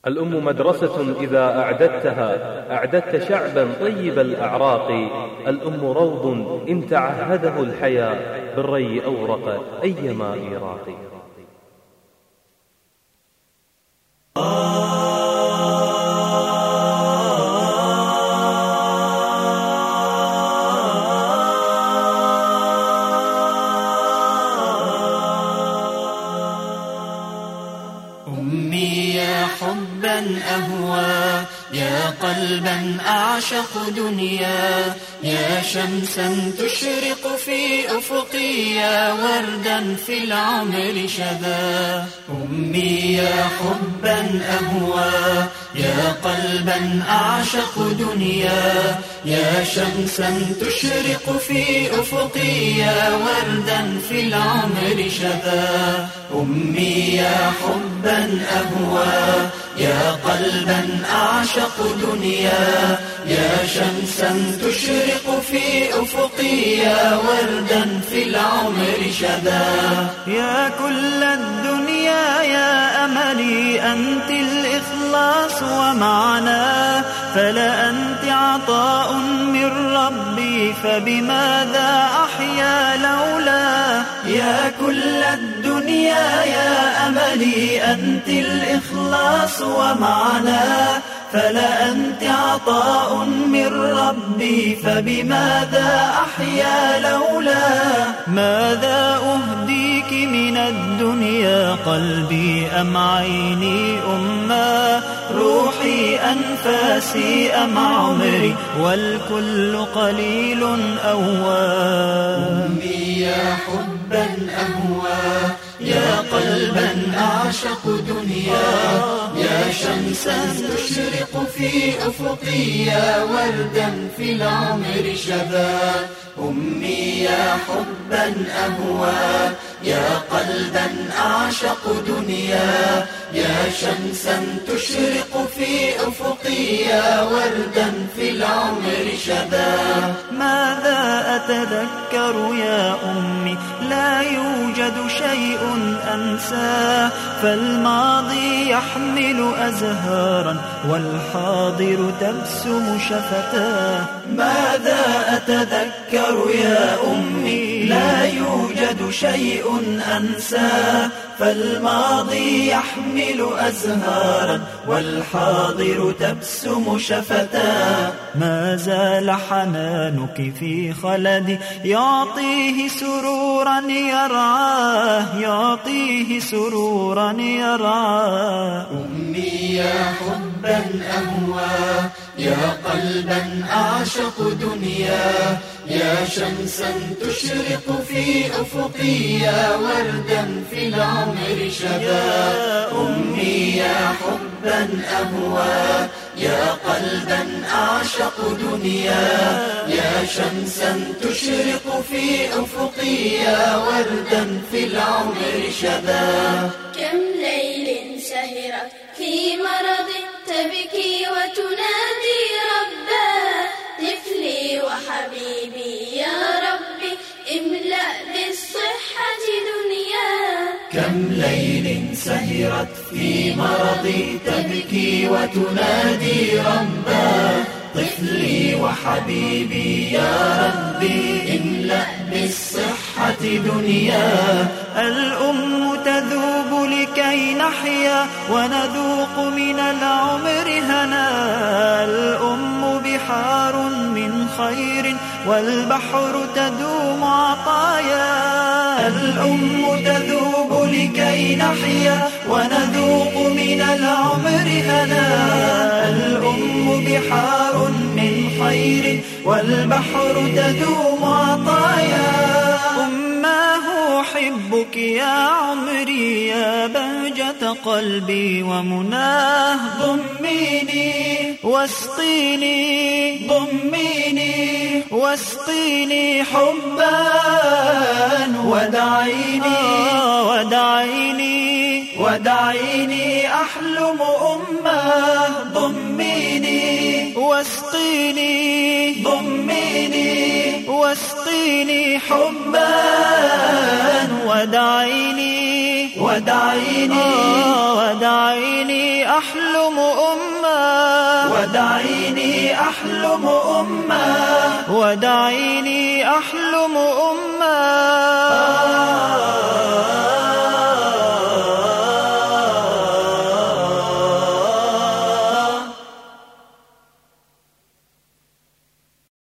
الأم مدرسة إذا أعددتها أعددت شعبا طيب الأعراق. الأم روض إن تعهده الحياة بالري أورق أيما إيراق. أمي يا حبا أهوى، يا قلبا أعشق دنيا، يا شمسا تشرق في أفقي، يا وردا في العمر شذا. أمي يا حبا أهوى، يا قلبا أعشق دنيا، يا شمسا تشرق في أفقي، يا وردا في العمر شذا. أمي يا حبا أهوى، يا قلبا أعشق دنيا، يا شمسا تشرق في أفقي، يا وردا في العمر شذا. يا كل الدنيا يا أملي، أنت الإخلاص ومعنى، فلا أنت عطاء من ربي، فبماذا أحيا لولا. يا كل الدنيا يا أملي، أنت الإخلاص ومعنى، فلا أنت عطاء من ربي، فبماذا أحيا لولا. ماذا أهديك من الدنيا، قلبي أم عيني أما، روحي أنفاسي أم عمري، والكل قليل أواه. أمي يا حبا أهوى، يا قلبا أعشق دنيا، يا شمسا تشرق في أفقي، يا وردا في العمر شذا. أمي يا حبا أهوى، يا قلبا أعشق دنيا، يا شمسا تشرق في أفقي، يا وردا في العمر شذا. ماذا أتذكر يا أمي، لا يوجد شيء أنساه، فالماضي يحمل أزهارا، والحاضر تبسم شفتاه. ماذا أتذكر يا أمي، لا يوجد شيء أنساه، فالماضي يحمل أزهارا، والحاضر تبسم شفتاه. ما زال حنانك في خلدي، يعطيه سرورا يرعاه، يعطيه سرورا يرعاه. أمي يا حبا أهوى، يا قلبا أعشق دنيا، يا شمسا تشرق في أفقي، يا وردا في العمر شذا. أمي يا حبا أهوى، يا قلبا أعشق دنيا، يا شمسا تشرق في أفقي، يا وردا في العمر شذا. كم ليل سهرت في مرض، تبكي وتنادي ربا، طفلي وحبيبي يا ربي، املأ بالصحة دنيا. كم ليل سهرت في مرضي، تبكي وتنادي ربا، طفلي وحبيبي يا ربي، املأ بالصحة دنيا. الأم تذوب لكي نحيا، ونذوق من العمر هنا، الأم بحار من خير، والبحر تدوم عطايا. الأم تذوب لكي نحيا، ونذوق من العمر هنا، الأم بحار من خير، والبحر تدوم عطايا. أماه أحبك يا عمري، يا بهجة قلبي ومناه. ضميني واسقيني، ضميني واسقيني حبا، ودعيني ودعيني ودعيني أحلم أمه. ضميني واسقيني، ضميني واسقيني واسقيني حبا ودعيني أحلم أمة ودعيني أحلم أمة ودعيني أحلم أمة